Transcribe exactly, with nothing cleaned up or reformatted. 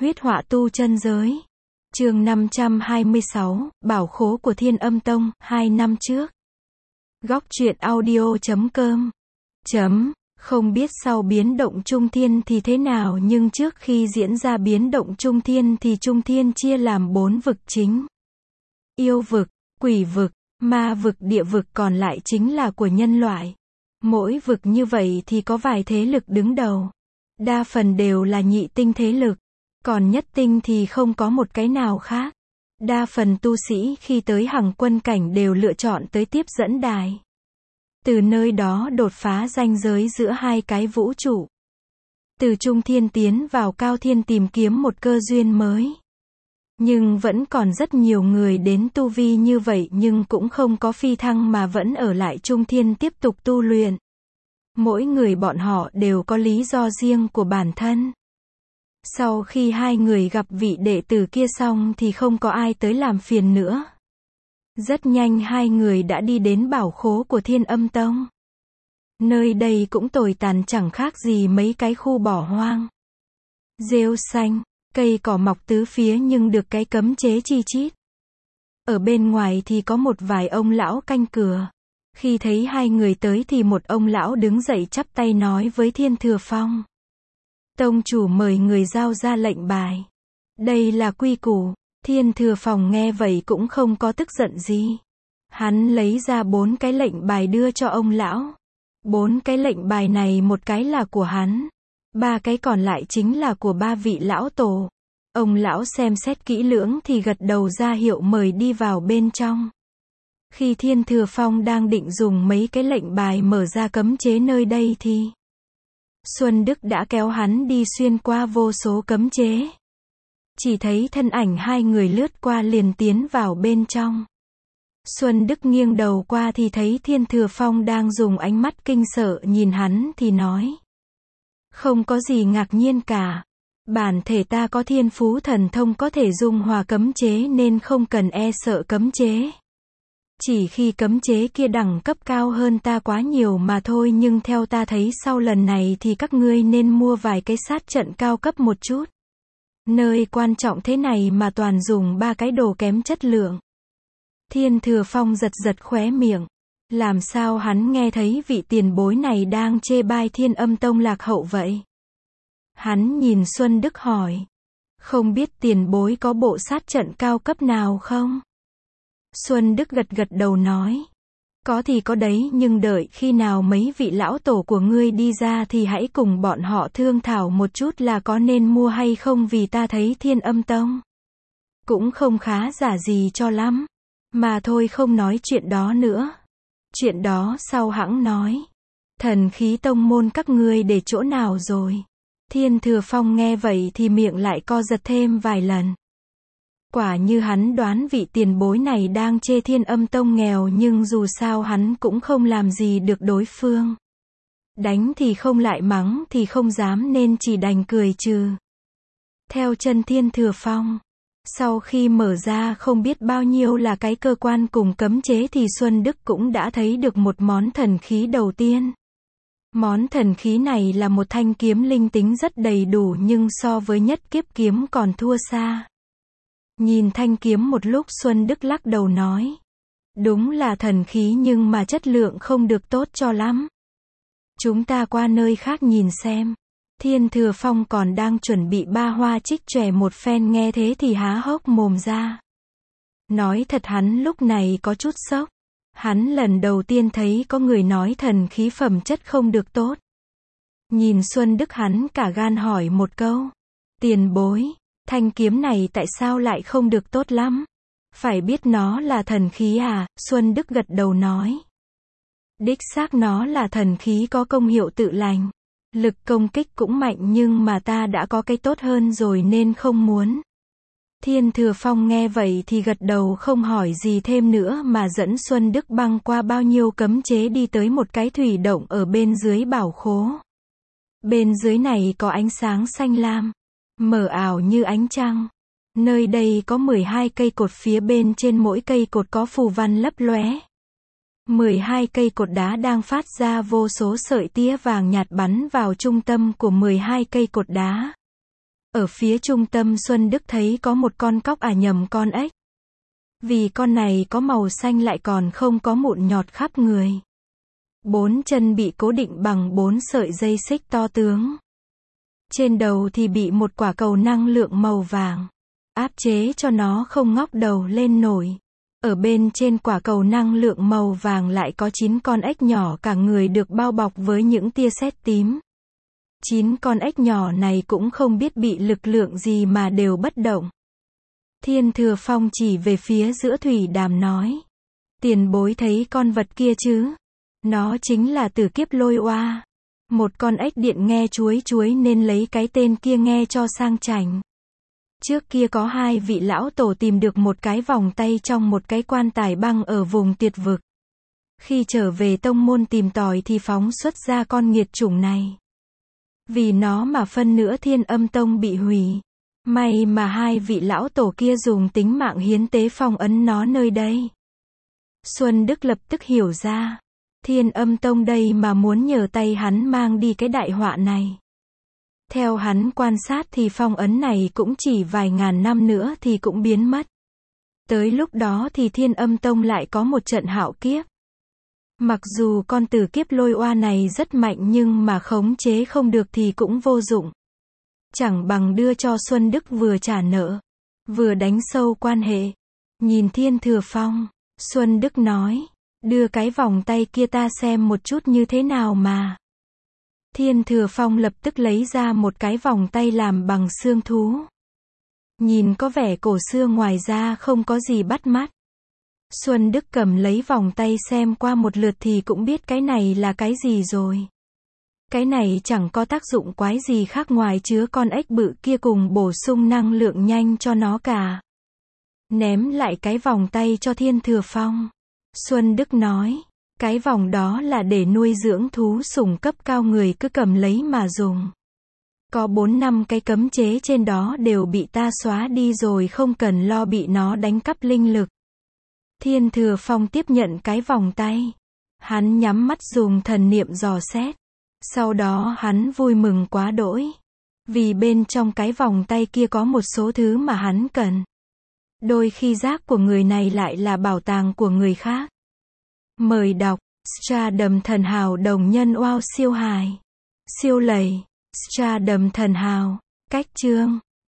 Huyết họa tu chân giới. Chương năm trăm hai mươi sáu, Bảo khố của Thiên Âm Tông, hai năm trước. Góc truyện audio chấm com. Chấm. Không biết sau biến động Trung Thiên thì thế nào, nhưng trước khi diễn ra biến động Trung Thiên thì Trung Thiên chia làm bốn vực chính. Yêu vực, quỷ vực, ma vực, địa vực, còn lại chính là của nhân loại. Mỗi vực như vậy thì có vài thế lực đứng đầu. Đa phần đều là nhị tinh thế lực. Còn nhất tinh thì không có một cái nào khác. Đa phần tu sĩ khi tới Hằng Quân cảnh đều lựa chọn tới Tiếp Dẫn Đài. Từ nơi đó đột phá ranh giới giữa hai cái vũ trụ. Từ Trung Thiên tiến vào Cao Thiên tìm kiếm một cơ duyên mới. Nhưng vẫn còn rất nhiều người đến tu vi như vậy nhưng cũng không có phi thăng mà vẫn ở lại Trung Thiên tiếp tục tu luyện. Mỗi người bọn họ đều có lý do riêng của bản thân. Sau khi hai người gặp vị đệ tử kia xong thì không có ai tới làm phiền nữa. Rất nhanh hai người đã đi đến bảo khố của Thiên Âm Tông. Nơi đây cũng tồi tàn chẳng khác gì mấy cái khu bỏ hoang. Rêu xanh, cây cỏ mọc tứ phía nhưng được cái cấm chế chi chít. Ở bên ngoài thì có một vài ông lão canh cửa. Khi thấy hai người tới thì một ông lão đứng dậy chắp tay nói với Thiên Thừa Phong. Tông chủ mời người giao ra lệnh bài. Đây là quy củ. Thiên Thừa Phong nghe vậy cũng không có tức giận gì. Hắn lấy ra bốn cái lệnh bài đưa cho ông lão. Bốn cái lệnh bài này một cái là của hắn. Ba cái còn lại chính là của ba vị lão tổ. Ông lão xem xét kỹ lưỡng thì gật đầu ra hiệu mời đi vào bên trong. Khi Thiên Thừa Phong đang định dùng mấy cái lệnh bài mở ra cấm chế nơi đây thì Xuân Đức đã kéo hắn đi xuyên qua vô số cấm chế. Chỉ thấy thân ảnh hai người lướt qua liền tiến vào bên trong. Xuân Đức nghiêng đầu qua thì thấy Thiên Thừa Phong đang dùng ánh mắt kinh sợ nhìn hắn thì nói. Không có gì ngạc nhiên cả. Bản thể ta có thiên phú thần thông có thể dung hòa cấm chế nên không cần e sợ cấm chế. Chỉ khi cấm chế kia đẳng cấp cao hơn ta quá nhiều mà thôi, nhưng theo ta thấy sau lần này thì các ngươi nên mua vài cái sát trận cao cấp một chút. Nơi quan trọng thế này mà toàn dùng ba cái đồ kém chất lượng. Thiên Thừa Phong giật giật khóe miệng. Làm sao hắn nghe thấy vị tiền bối này đang chê bai Thiên Âm Tông lạc hậu vậy? Hắn nhìn Xuân Đức hỏi. Không biết tiền bối có bộ sát trận cao cấp nào không? Xuân Đức gật gật đầu nói. Có thì có đấy, nhưng đợi khi nào mấy vị lão tổ của ngươi đi ra thì hãy cùng bọn họ thương thảo một chút là có nên mua hay không, vì ta thấy Thiên Âm Tông cũng không khá giả gì cho lắm. Mà thôi, không nói chuyện đó nữa. Chuyện đó sau hẵng nói. Thần khí tông môn các ngươi để chỗ nào rồi? Thiên Thừa Phong nghe vậy thì miệng lại co giật thêm vài lần. Quả như hắn đoán, vị tiền bối này đang chê Thiên Âm Tông nghèo nhưng dù sao hắn cũng không làm gì được đối phương. Đánh thì không lại mắng thì không dám nên chỉ đành cười trừ. Theo chân Thiên Thừa Phong, sau khi mở ra không biết bao nhiêu là cái cơ quan cùng cấm chế thì Xuân Đức cũng đã thấy được một món thần khí đầu tiên. Món thần khí này là một thanh kiếm linh tính rất đầy đủ nhưng so với nhất kiếp kiếm còn thua xa. Nhìn thanh kiếm một lúc Xuân Đức lắc đầu nói. Đúng là thần khí nhưng mà chất lượng không được tốt cho lắm. Chúng ta qua nơi khác nhìn xem. Thiên Thừa Phong còn đang chuẩn bị ba hoa trích chòe một phen, nghe thế thì há hốc mồm ra. Nói thật hắn lúc này có chút sốc. Hắn lần đầu tiên thấy có người nói thần khí phẩm chất không được tốt. Nhìn Xuân Đức hắn cả gan hỏi một câu. Tiền bối, thanh kiếm này tại sao lại không được tốt lắm? Phải biết nó là thần khí à? Xuân Đức gật đầu nói. Đích xác nó là thần khí có công hiệu tự lành. Lực công kích cũng mạnh nhưng mà ta đã có cái tốt hơn rồi nên không muốn. Thiên Thừa Phong nghe vậy thì gật đầu không hỏi gì thêm nữa mà dẫn Xuân Đức băng qua bao nhiêu cấm chế đi tới một cái thủy động ở bên dưới bảo khố. Bên dưới này có ánh sáng xanh lam, mờ ảo như ánh trăng. Nơi đây có mười hai cây cột, phía bên trên mỗi cây cột có phù văn lấp lóe. mười hai cây cột đá đang phát ra vô số sợi tia vàng nhạt bắn vào trung tâm của mười hai cây cột đá. Ở phía trung tâm Xuân Đức thấy có một con cóc à nhầm con ếch. Vì con này có màu xanh lại còn không có mụn nhọt khắp người. Bốn chân bị cố định bằng bốn sợi dây xích to tướng. Trên đầu thì bị một quả cầu năng lượng màu vàng áp chế cho nó không ngóc đầu lên nổi. Ở bên trên quả cầu năng lượng màu vàng lại có chín con ếch nhỏ cả người được bao bọc với những tia sét tím. Chín con ếch nhỏ này cũng không biết bị lực lượng gì mà đều bất động. Thiên Thừa Phong chỉ về phía giữa thủy đàm nói. Tiền bối thấy con vật kia chứ? Nó chính là Tử Kiếp Lôi Oa. Một con ếch điện nghe chuối chuối nên lấy cái tên kia nghe cho sang chảnh. Trước kia có hai vị lão tổ tìm được một cái vòng tay trong một cái quan tài băng ở vùng tuyệt vực. Khi trở về tông môn tìm tòi thì phóng xuất ra con nghiệt chủng này. Vì nó mà phân nửa Thiên Âm Tông bị hủy. May mà hai vị lão tổ kia dùng tính mạng hiến tế phong ấn nó nơi đây. Xuân Đức lập tức hiểu ra. Thiên Âm Tông đây mà muốn nhờ tay hắn mang đi cái đại họa này. Theo hắn quan sát thì phong ấn này cũng chỉ vài ngàn năm nữa thì cũng biến mất. Tới lúc đó thì Thiên Âm Tông lại có một trận hạo kiếp. Mặc dù con Tử Kiếp Lôi Oa này rất mạnh nhưng mà khống chế không được thì cũng vô dụng. Chẳng bằng đưa cho Xuân Đức vừa trả nợ, vừa đánh sâu quan hệ. Nhìn Thiên Thừa Phong, Xuân Đức nói, đưa cái vòng tay kia ta xem một chút như thế nào mà. Thiên Thừa Phong lập tức lấy ra một cái vòng tay làm bằng xương thú. Nhìn có vẻ cổ xưa ngoài ra không có gì bắt mắt. Xuân Đức cầm lấy vòng tay xem qua một lượt thì cũng biết cái này là cái gì rồi. Cái này chẳng có tác dụng quái gì khác ngoài chứa con ếch bự kia cùng bổ sung năng lượng nhanh cho nó cả. Ném lại cái vòng tay cho Thiên Thừa Phong. Xuân Đức nói, cái vòng đó là để nuôi dưỡng thú sủng cấp cao, người cứ cầm lấy mà dùng. Có bốn năm cái cấm chế trên đó đều bị ta xóa đi rồi, không cần lo bị nó đánh cắp linh lực. Thiên Thừa Phong tiếp nhận cái vòng tay. Hắn nhắm mắt dùng thần niệm dò xét. Sau đó hắn vui mừng quá đỗi. Vì bên trong cái vòng tay kia có một số thứ mà hắn cần. Đôi khi giác của người này lại là bảo tàng của người khác. Mời đọc Stardom Thần Hào Đồng Nhân Wow siêu hài. Siêu lầy. Stardom Thần Hào. Cách chương